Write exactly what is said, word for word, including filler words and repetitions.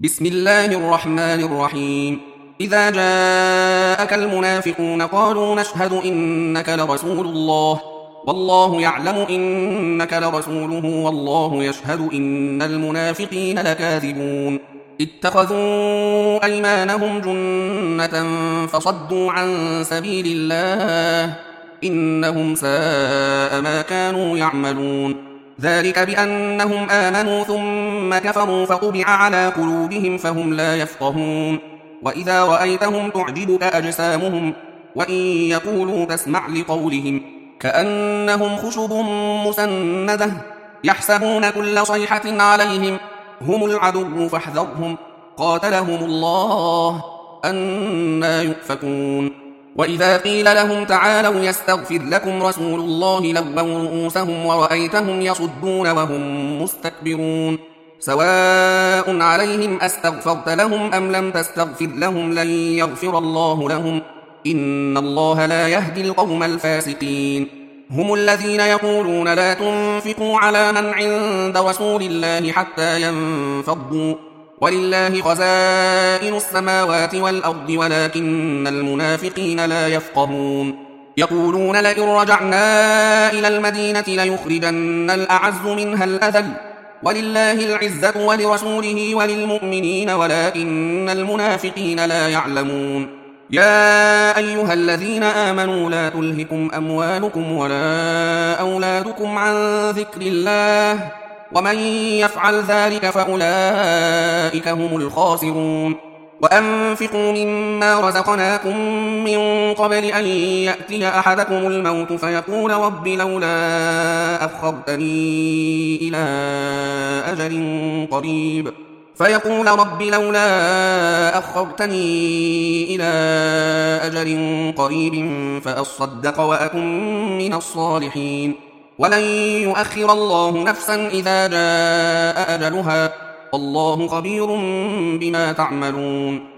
بسم الله الرحمن الرحيم. إذا جاءك المنافقون قالوا نشهد إنك لرسول الله والله يعلم إنك لرسوله والله يشهد إن المنافقين لكاذبون. اتخذوا أيمانهم جنة فصدوا عن سبيل الله إنهم ساء ما كانوا يعملون. ذلك بأنهم آمنوا ثم كفروا فطبع على قلوبهم فهم لا يفقهون. وإذا رأيتهم تعجبك أجسامهم وإن يقولوا تسمع لقولهم كأنهم خشب مسندة يحسبون كل صيحة عليهم هم العدو فاحذرهم قاتلهم الله أنى يؤفكون. وإذا قيل لهم تعالوا يستغفر لكم رسول الله لووا رؤوسهم ورأيتهم يصدون وهم مستكبرون. سواء عليهم أستغفرت لهم أم لم تستغفر لهم لن يغفر الله لهم إن الله لا يهدي القوم الفاسقين. هم الذين يقولون لا تنفقوا على من عند رسول الله حتى ينفضوا ولله خزائن السماوات والأرض ولكن المنافقين لا يفقهون. يقولون لئن رجعنا إلى المدينة ليخرجن الأعز منها الأذل ولله العزة ولرسوله وللمؤمنين ولكن المنافقين لا يعلمون. يا أيها الذين آمنوا لا تلهكم أموالكم ولا أولادكم عن ذكر الله ومن يفعل ذلك فأولئك هم الخاسرون. وأنفقوا مما رزقناكم من قبل أن يأتي أحدكم الموت فيقول رب لولا أخرتني إلى أجل قريب فيقول رب لولا أخرتني إلى أجل قريب فأصدق وأكن من الصالحين ولن يؤخر الله نفسا إذا جاء أجلها والله خبير بما تعملون.